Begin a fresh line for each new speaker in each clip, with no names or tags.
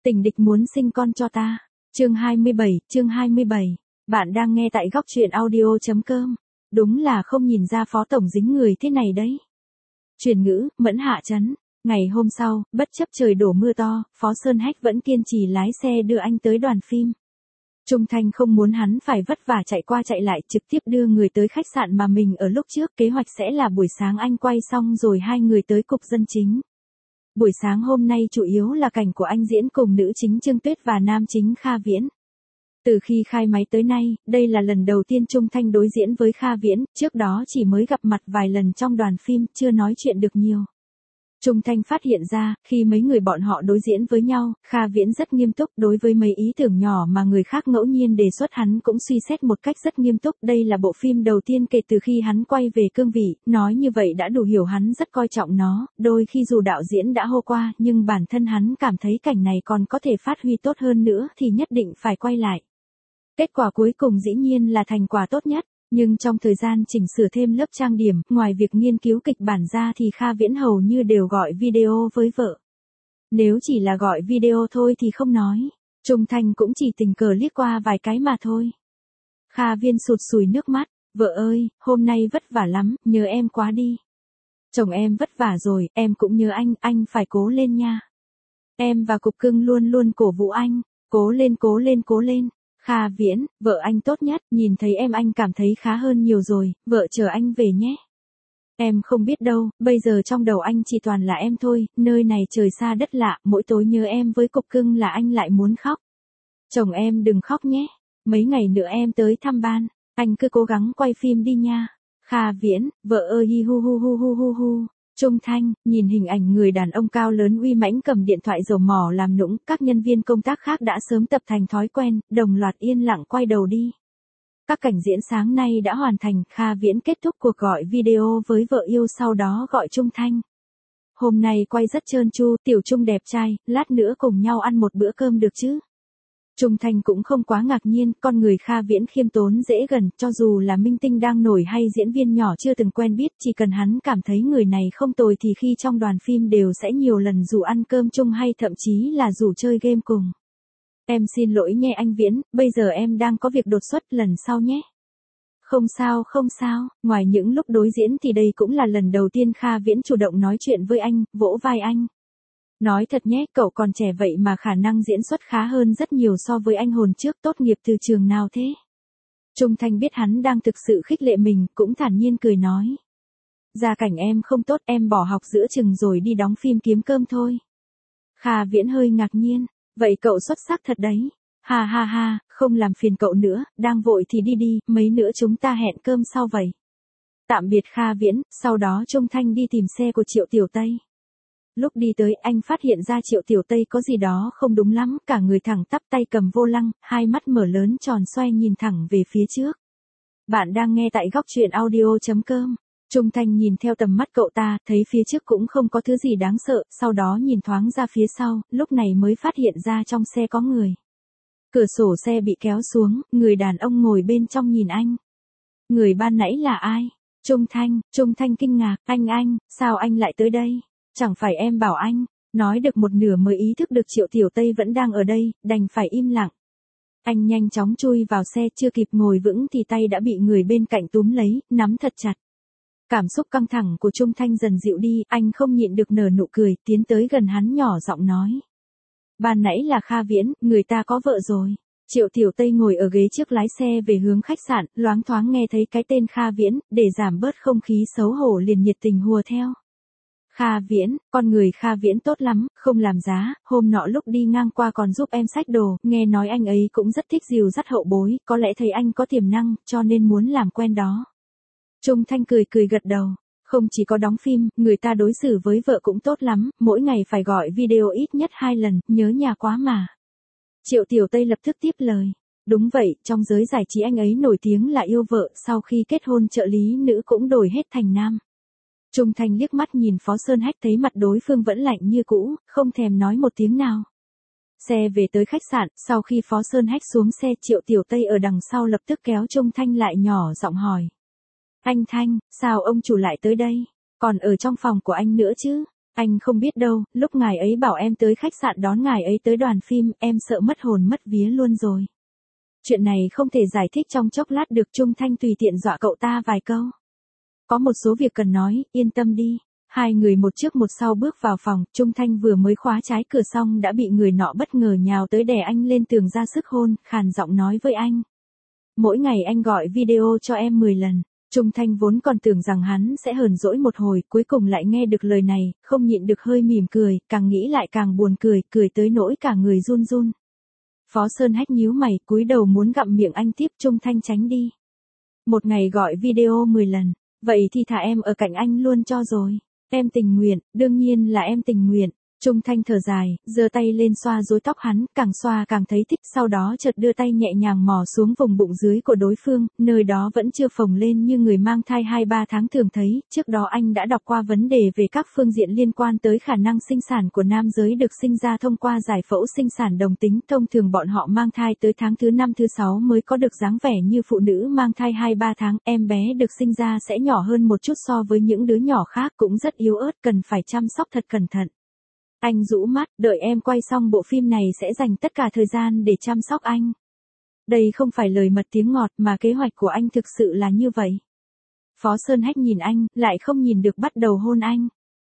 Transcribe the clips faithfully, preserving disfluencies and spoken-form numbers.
Tình địch muốn sinh con cho ta. Chương hai mươi bảy, chương hai mươi bảy. Bạn đang nghe tại góc truyện audio chấm com. Đúng là không nhìn ra phó tổng dính người thế này đấy. Truyền ngữ, Mẫn hạ trấn. Ngày hôm sau, bất chấp trời đổ mưa to, Phó Sơn Hách vẫn kiên trì lái xe đưa anh tới đoàn phim. Trung Thanh không muốn hắn phải vất vả chạy qua chạy lại, trực tiếp đưa người tới khách sạn mà mình ở lúc trước. Kế hoạch sẽ là buổi sáng anh quay xong rồi hai người tới cục dân chính. Buổi sáng hôm nay chủ yếu là cảnh của anh diễn cùng nữ chính Trương Tuyết và nam chính Kha Viễn. Từ khi khai máy tới nay, đây là lần đầu tiên Trung Thanh đối diễn với Kha Viễn, trước đó chỉ mới gặp mặt vài lần trong đoàn phim, chưa nói chuyện được nhiều. Trung Thanh phát hiện ra, khi mấy người bọn họ đối diễn với nhau, Kha Viễn rất nghiêm túc, đối với mấy ý tưởng nhỏ mà người khác ngẫu nhiên đề xuất hắn cũng suy xét một cách rất nghiêm túc. Đây là bộ phim đầu tiên kể từ khi hắn quay về cương vị, nói như vậy đã đủ hiểu hắn rất coi trọng nó, đôi khi dù đạo diễn đã hô qua, nhưng bản thân hắn cảm thấy cảnh này còn có thể phát huy tốt hơn nữa thì nhất định phải quay lại. Kết quả cuối cùng dĩ nhiên là thành quả tốt nhất. Nhưng trong thời gian chỉnh sửa thêm lớp trang điểm, ngoài việc nghiên cứu kịch bản ra thì Kha Viễn hầu như đều gọi video với vợ. Nếu chỉ là gọi video thôi thì không nói, Trung Thanh cũng chỉ tình cờ liếc qua vài cái mà thôi. Kha Viễn sụt sùi nước mắt, vợ ơi, hôm nay vất vả lắm, nhớ em quá đi. Chồng em vất vả rồi, em cũng nhớ anh, anh phải cố lên nha. Em và Cục Cưng luôn luôn cổ vũ anh, cố lên cố lên cố lên. Kha Viễn, vợ anh tốt nhất, nhìn thấy em anh cảm thấy khá hơn nhiều rồi, vợ chờ anh về nhé. Em không biết đâu, bây giờ trong đầu anh chỉ toàn là em thôi, nơi này trời xa đất lạ, mỗi tối nhớ em với Cục Cưng là anh lại muốn khóc. Chồng em đừng khóc nhé, mấy ngày nữa em tới thăm ban, anh cứ cố gắng quay phim đi nha. Kha Viễn, vợ ơi hi hu hu hu hu hu hu. Trung Thanh, nhìn hình ảnh người đàn ông cao lớn uy mãnh cầm điện thoại dầu mỏ làm nũng, các nhân viên công tác khác đã sớm tập thành thói quen, đồng loạt yên lặng quay đầu đi. Các cảnh diễn sáng nay đã hoàn thành, Kha Viễn kết thúc cuộc gọi video với vợ yêu sau đó gọi Trung Thanh. Hôm nay quay rất trơn tru, Tiểu Trung đẹp trai, lát nữa cùng nhau ăn một bữa cơm được chứ? Trung Thanh cũng không quá ngạc nhiên, con người Kha Viễn khiêm tốn dễ gần, cho dù là minh tinh đang nổi hay diễn viên nhỏ chưa từng quen biết, chỉ cần hắn cảm thấy người này không tồi thì khi trong đoàn phim đều sẽ nhiều lần rủ ăn cơm chung hay thậm chí là rủ chơi game cùng. Em xin lỗi nhé anh Viễn, bây giờ em đang có việc đột xuất, lần sau nhé. Không sao không sao, ngoài những lúc đối diễn thì đây cũng là lần đầu tiên Kha Viễn chủ động nói chuyện với anh, vỗ vai anh. Nói thật nhé, cậu còn trẻ vậy mà khả năng diễn xuất khá hơn rất nhiều so với anh hồn trước, tốt nghiệp từ trường nào thế? Trung Thanh biết hắn đang thực sự khích lệ mình, cũng thản nhiên cười nói. Gia cảnh em không tốt, em bỏ học giữa chừng rồi đi đóng phim kiếm cơm thôi. Kha Viễn hơi ngạc nhiên, vậy cậu xuất sắc thật đấy. Ha ha ha, không làm phiền cậu nữa, đang vội thì đi đi, mấy nữa chúng ta hẹn cơm sau vậy. Tạm biệt Kha Viễn, sau đó Trung Thanh đi tìm xe của Triệu Tiểu Tây. Lúc đi tới anh phát hiện ra Triệu Tiểu Tây có gì đó không đúng lắm, cả người thẳng tắp tay cầm vô lăng, hai mắt mở lớn tròn xoay nhìn thẳng về phía trước. Bạn đang nghe tại góc truyện audio chấm com. Trung Thanh nhìn theo tầm mắt cậu ta, thấy phía trước cũng không có thứ gì đáng sợ, sau đó nhìn thoáng ra phía sau, lúc này mới phát hiện ra trong xe có người. Cửa sổ xe bị kéo xuống, người đàn ông ngồi bên trong nhìn anh. Người ban nãy là ai? Trung Thanh, Trung Thanh kinh ngạc, anh anh, sao anh lại tới đây? Chẳng phải em bảo anh, nói được một nửa mới ý thức được Triệu Tiểu Tây vẫn đang ở đây, đành phải im lặng. Anh nhanh chóng chui vào xe, chưa kịp ngồi vững thì tay đã bị người bên cạnh túm lấy, nắm thật chặt. Cảm xúc căng thẳng của Trung Thanh dần dịu đi, anh không nhịn được nở nụ cười, tiến tới gần hắn nhỏ giọng nói. Ban nãy là Kha Viễn, người ta có vợ rồi. Triệu Tiểu Tây ngồi ở ghế trước lái xe về hướng khách sạn, loáng thoáng nghe thấy cái tên Kha Viễn, để giảm bớt không khí xấu hổ liền nhiệt tình hùa theo. Kha Viễn, con người Kha Viễn tốt lắm, không làm giá, hôm nọ lúc đi ngang qua còn giúp em xách đồ, nghe nói anh ấy cũng rất thích dìu dắt hậu bối, có lẽ thấy anh có tiềm năng, cho nên muốn làm quen đó. Trung Thanh cười cười gật đầu, không chỉ có đóng phim, người ta đối xử với vợ cũng tốt lắm, mỗi ngày phải gọi video ít nhất hai lần, nhớ nhà quá mà. Triệu Tiểu Tây lập tức tiếp lời, đúng vậy, trong giới giải trí anh ấy nổi tiếng là yêu vợ, sau khi kết hôn trợ lý nữ cũng đổi hết thành nam. Trung Thanh liếc mắt nhìn Phó Sơn Hách thấy mặt đối phương vẫn lạnh như cũ, không thèm nói một tiếng nào. Xe về tới khách sạn, sau khi Phó Sơn Hách xuống xe, Triệu Tiểu Tây ở đằng sau lập tức kéo Trung Thanh lại nhỏ giọng hỏi. Anh Thanh, sao ông chủ lại tới đây? Còn ở trong phòng của anh nữa chứ? Anh không biết đâu, lúc ngài ấy bảo em tới khách sạn đón ngài ấy tới đoàn phim, em sợ mất hồn mất vía luôn rồi. Chuyện này không thể giải thích trong chốc lát được. Trung Thanh tùy tiện dọa cậu ta vài câu. Có một số việc cần nói, yên tâm đi. Hai người một trước một sau bước vào phòng, Trung Thanh vừa mới khóa trái cửa xong đã bị người nọ bất ngờ nhào tới đè anh lên tường ra sức hôn, khàn giọng nói với anh. Mỗi ngày anh gọi video cho em mười lần. Trung Thanh vốn còn tưởng rằng hắn sẽ hờn dỗi một hồi, cuối cùng lại nghe được lời này, không nhịn được hơi mỉm cười, càng nghĩ lại càng buồn cười, cười tới nỗi cả người run run. Phó Sơn Hách nhíu mày, cúi đầu muốn gặm miệng anh tiếp. Trung Thanh tránh đi. Một ngày gọi video mười lần, vậy thì thả em ở cạnh anh luôn cho rồi. Em tình nguyện, đương nhiên là em tình nguyện. Trung Thanh thở dài, giơ tay lên xoa rối tóc hắn, càng xoa càng thấy thích, sau đó chợt đưa tay nhẹ nhàng mò xuống vùng bụng dưới của đối phương, nơi đó vẫn chưa phồng lên như người mang thai hai ba tháng thường thấy. Trước đó anh đã đọc qua vấn đề về các phương diện liên quan tới khả năng sinh sản của nam giới được sinh ra thông qua giải phẫu sinh sản đồng tính. Thông thường bọn họ mang thai tới tháng thứ năm thứ sáu mới có được dáng vẻ như phụ nữ mang thai hai ba tháng. Em bé được sinh ra sẽ nhỏ hơn một chút so với những đứa nhỏ khác, cũng rất yếu ớt, cần phải chăm sóc thật cẩn thận. Anh rũ mắt, đợi em quay xong bộ phim này sẽ dành tất cả thời gian để chăm sóc anh. Đây không phải lời mật tiếng ngọt mà kế hoạch của anh thực sự là như vậy. Phó Sơn Hách nhìn anh, lại không nhìn được bắt đầu hôn anh.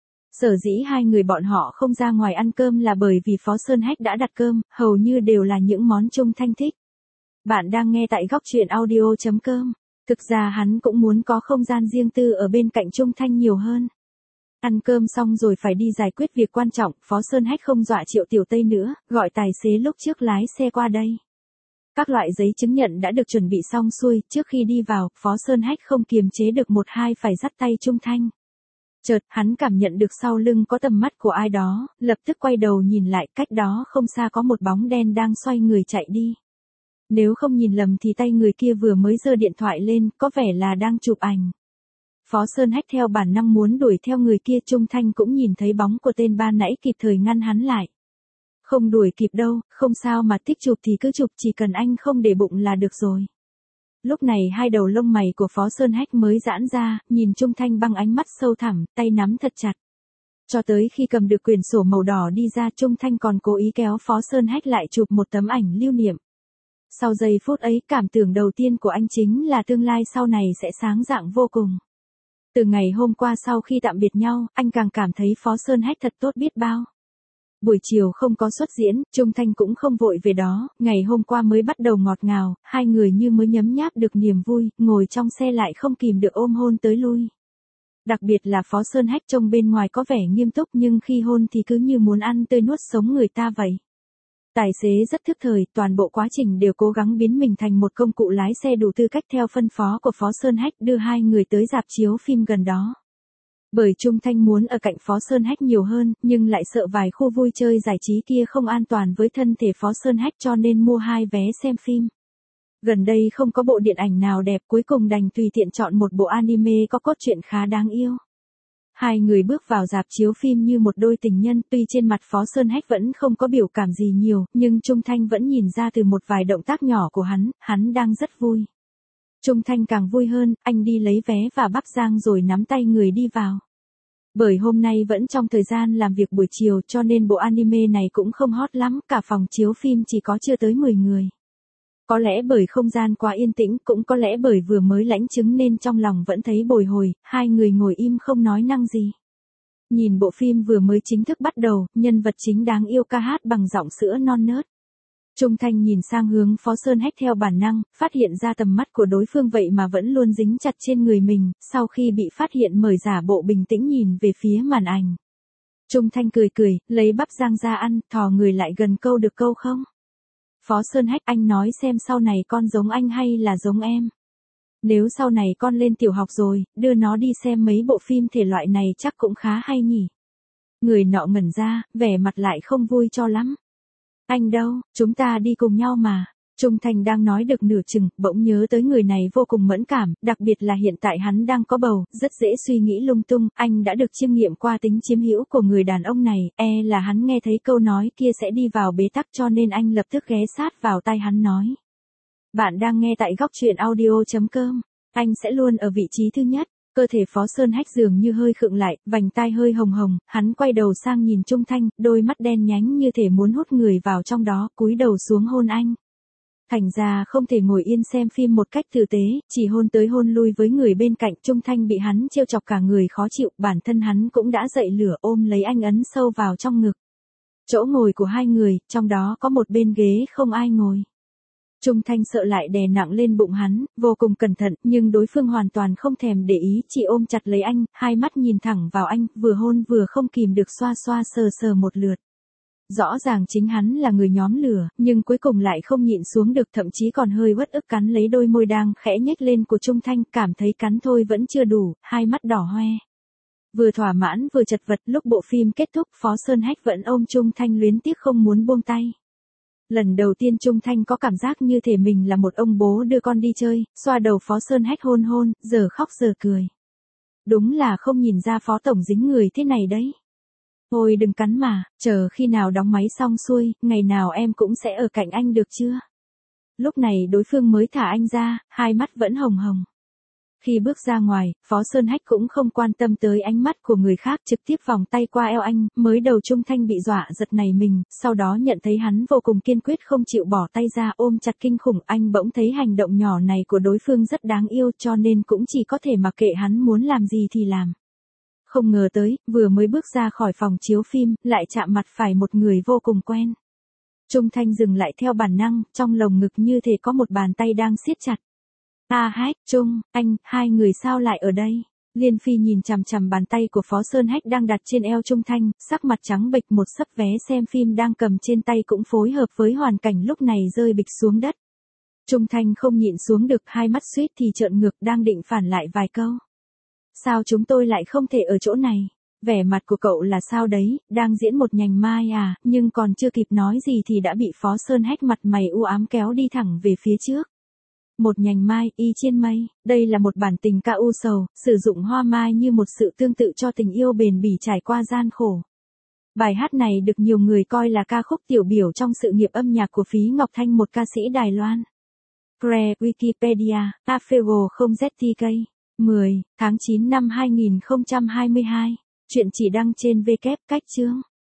Sở dĩ hai người bọn họ không ra ngoài ăn cơm là bởi vì Phó Sơn Hách đã đặt cơm, hầu như đều là những món Trung Thanh thích. Bạn đang nghe tại góc truyện audio chấm com. Thực ra hắn cũng muốn có không gian riêng tư ở bên cạnh Trung Thanh nhiều hơn. Ăn cơm xong rồi phải đi giải quyết việc quan trọng, Phó Sơn Hách không dọa Triệu Tiểu Tây nữa, gọi tài xế lúc trước lái xe qua đây. Các loại giấy chứng nhận đã được chuẩn bị xong xuôi, trước khi đi vào, Phó Sơn Hách không kiềm chế được một hai phải dắt tay Trung Thanh. Chợt, hắn cảm nhận được sau lưng có tầm mắt của ai đó, lập tức quay đầu nhìn lại, cách đó không xa có một bóng đen đang xoay người chạy đi. Nếu không nhìn lầm thì tay người kia vừa mới giơ điện thoại lên, có vẻ là đang chụp ảnh. Phó Sơn Hách theo bản năng muốn đuổi theo người kia. Trung Thanh cũng nhìn thấy bóng của tên ban nãy kịp thời ngăn hắn lại. Không đuổi kịp đâu, không sao mà thích chụp thì cứ chụp, chỉ cần anh không để bụng là được rồi. Lúc này hai đầu lông mày của Phó Sơn Hách mới giãn ra, nhìn Trung Thanh bằng ánh mắt sâu thẳm, tay nắm thật chặt. Cho tới khi cầm được quyển sổ màu đỏ đi ra, Trung Thanh còn cố ý kéo Phó Sơn Hách lại chụp một tấm ảnh lưu niệm. Sau giây phút ấy, cảm tưởng đầu tiên của anh chính là tương lai sau này sẽ sáng rạng vô cùng. Từ ngày hôm qua sau khi tạm biệt nhau, anh càng cảm thấy Phó Sơn Hách thật tốt biết bao. Buổi chiều không có xuất diễn, Trung Thanh cũng không vội về đó, ngày hôm qua mới bắt đầu ngọt ngào, hai người như mới nhấm nháp được niềm vui, ngồi trong xe lại không kìm được ôm hôn tới lui. Đặc biệt là Phó Sơn Hách trông bên ngoài có vẻ nghiêm túc nhưng khi hôn thì cứ như muốn ăn tươi nuốt sống người ta vậy. Tài xế rất thức thời, toàn bộ quá trình đều cố gắng biến mình thành một công cụ lái xe đủ tư cách theo phân phó của Phó Sơn Hách, đưa hai người tới rạp chiếu phim gần đó. Bởi Trung Thanh muốn ở cạnh Phó Sơn Hách nhiều hơn, nhưng lại sợ vài khu vui chơi giải trí kia không an toàn với thân thể Phó Sơn Hách cho nên mua hai vé xem phim. Gần đây không có bộ điện ảnh nào đẹp, cuối cùng đành tùy tiện chọn một bộ anime có cốt truyện khá đáng yêu. Hai người bước vào rạp chiếu phim như một đôi tình nhân, tuy trên mặt Phó Sơn Hách vẫn không có biểu cảm gì nhiều, nhưng Trung Thanh vẫn nhìn ra từ một vài động tác nhỏ của hắn, hắn đang rất vui. Trung Thanh càng vui hơn, anh đi lấy vé và Bắc Giang rồi nắm tay người đi vào. Bởi hôm nay vẫn trong thời gian làm việc buổi chiều cho nên bộ anime này cũng không hot lắm, cả phòng chiếu phim chỉ có chưa tới mười người. Có lẽ bởi không gian quá yên tĩnh, cũng có lẽ bởi vừa mới lãnh chứng nên trong lòng vẫn thấy bồi hồi, hai người ngồi im không nói năng gì. Nhìn bộ phim vừa mới chính thức bắt đầu, nhân vật chính đáng yêu ca hát bằng giọng sữa non nớt. Trung Thanh nhìn sang hướng Phó Sơn Hách theo bản năng, phát hiện ra tầm mắt của đối phương vậy mà vẫn luôn dính chặt trên người mình, sau khi bị phát hiện mời giả bộ bình tĩnh nhìn về phía màn ảnh. Trung Thanh cười cười, lấy bắp rang ra ăn, thò người lại gần câu được câu không? Phó Sơn Hách, anh nói xem sau này con giống anh hay là giống em? Nếu sau này con lên tiểu học rồi, đưa nó đi xem mấy bộ phim thể loại này chắc cũng khá hay nhỉ? Người nọ ngẩn ra, vẻ mặt lại không vui cho lắm. Anh đâu, chúng ta đi cùng nhau mà. Trung Thanh đang nói được nửa chừng, bỗng nhớ tới người này vô cùng mẫn cảm, đặc biệt là hiện tại hắn đang có bầu, rất dễ suy nghĩ lung tung, anh đã được chiêm nghiệm qua tính chiếm hữu của người đàn ông này, e là hắn nghe thấy câu nói kia sẽ đi vào bế tắc cho nên anh lập tức ghé sát vào tai hắn nói. Bạn đang nghe tại góc truyện audio chấm com, anh sẽ luôn ở vị trí thứ nhất, Cơ thể Phó Sơn Hách dường như hơi khựng lại, vành tai hơi hồng hồng, hắn quay đầu sang nhìn Trung Thanh, đôi mắt đen nhánh như thể muốn hút người vào trong đó, cúi đầu xuống hôn anh. Thành ra không thể ngồi yên xem phim một cách tử tế, chỉ hôn tới hôn lui với người bên cạnh. Trung Thanh bị hắn trêu chọc cả người khó chịu, bản thân hắn cũng đã dậy lửa ôm lấy anh ấn sâu vào trong ngực. Chỗ ngồi của hai người, trong đó có một bên ghế không ai ngồi. Trung Thanh sợ lại đè nặng lên bụng hắn, vô cùng cẩn thận, nhưng đối phương hoàn toàn không thèm để ý, chỉ ôm chặt lấy anh, hai mắt nhìn thẳng vào anh, vừa hôn vừa không kìm được xoa xoa sờ sờ một lượt. Rõ ràng chính hắn là người nhóm lửa, nhưng cuối cùng lại không nhịn xuống được, thậm chí còn hơi uất ức cắn lấy đôi môi đang khẽ nhếch lên của Trung Thanh, cảm thấy cắn thôi vẫn chưa đủ, hai mắt đỏ hoe. Vừa thỏa mãn vừa chật vật, lúc bộ phim kết thúc Phó Sơn Hách vẫn ôm Trung Thanh luyến tiếc không muốn buông tay. Lần đầu tiên Trung Thanh có cảm giác như thể mình là một ông bố đưa con đi chơi, xoa đầu Phó Sơn Hách hôn hôn, giờ khóc giờ cười. Đúng là không nhìn ra Phó Tổng dính người thế này đấy. Thôi đừng cắn mà, chờ khi nào đóng máy xong xuôi, ngày nào em cũng sẽ ở cạnh anh được chưa? Lúc này đối phương mới thả anh ra, hai mắt vẫn hồng hồng. Khi bước ra ngoài, Phó Sơn Hách cũng không quan tâm tới ánh mắt của người khác, trực tiếp vòng tay qua eo anh, mới đầu Trung Thanh bị dọa giật nảy mình, sau đó nhận thấy hắn vô cùng kiên quyết không chịu bỏ tay ra, ôm chặt kinh khủng. Anh bỗng thấy hành động nhỏ này của đối phương rất đáng yêu, cho nên cũng chỉ có thể mặc kệ hắn muốn làm gì thì làm. Không ngờ tới, vừa mới bước ra khỏi phòng chiếu phim, lại chạm mặt phải một người vô cùng quen. Trung Thanh dừng lại theo bản năng, trong lồng ngực như thể có một bàn tay đang siết chặt. A Hách, Trung, anh, hai người sao lại ở đây? Liên Phi nhìn chằm chằm bàn tay của Phó Sơn Hách đang đặt trên eo Trung Thanh, sắc mặt trắng bệch, một sấp vé xem phim đang cầm trên tay cũng phối hợp với hoàn cảnh lúc này rơi bịch xuống đất. Trung Thanh không nhịn xuống được, hai mắt suýt thì trợn ngược, đang định phản lại vài câu. Sao chúng tôi lại không thể ở chỗ này? Vẻ mặt của cậu là sao đấy, đang diễn một nhành mai à, nhưng còn chưa kịp nói gì thì đã bị Phó Sơn Hách mặt mày u ám kéo đi thẳng về phía trước. Một nhành mai, y trên mây, đây là một bản tình ca u sầu, sử dụng hoa mai như một sự tương tự cho tình yêu bền bỉ trải qua gian khổ. Bài hát này được nhiều người coi là ca khúc tiểu biểu trong sự nghiệp âm nhạc của Phí Ngọc Thanh, một ca sĩ Đài Loan. Cre, Wikipedia, Afego không Z T K. mười tháng chín năm hai nghìn không trăm hai mươi hai. Chuyện chỉ đăng trên W cách chương.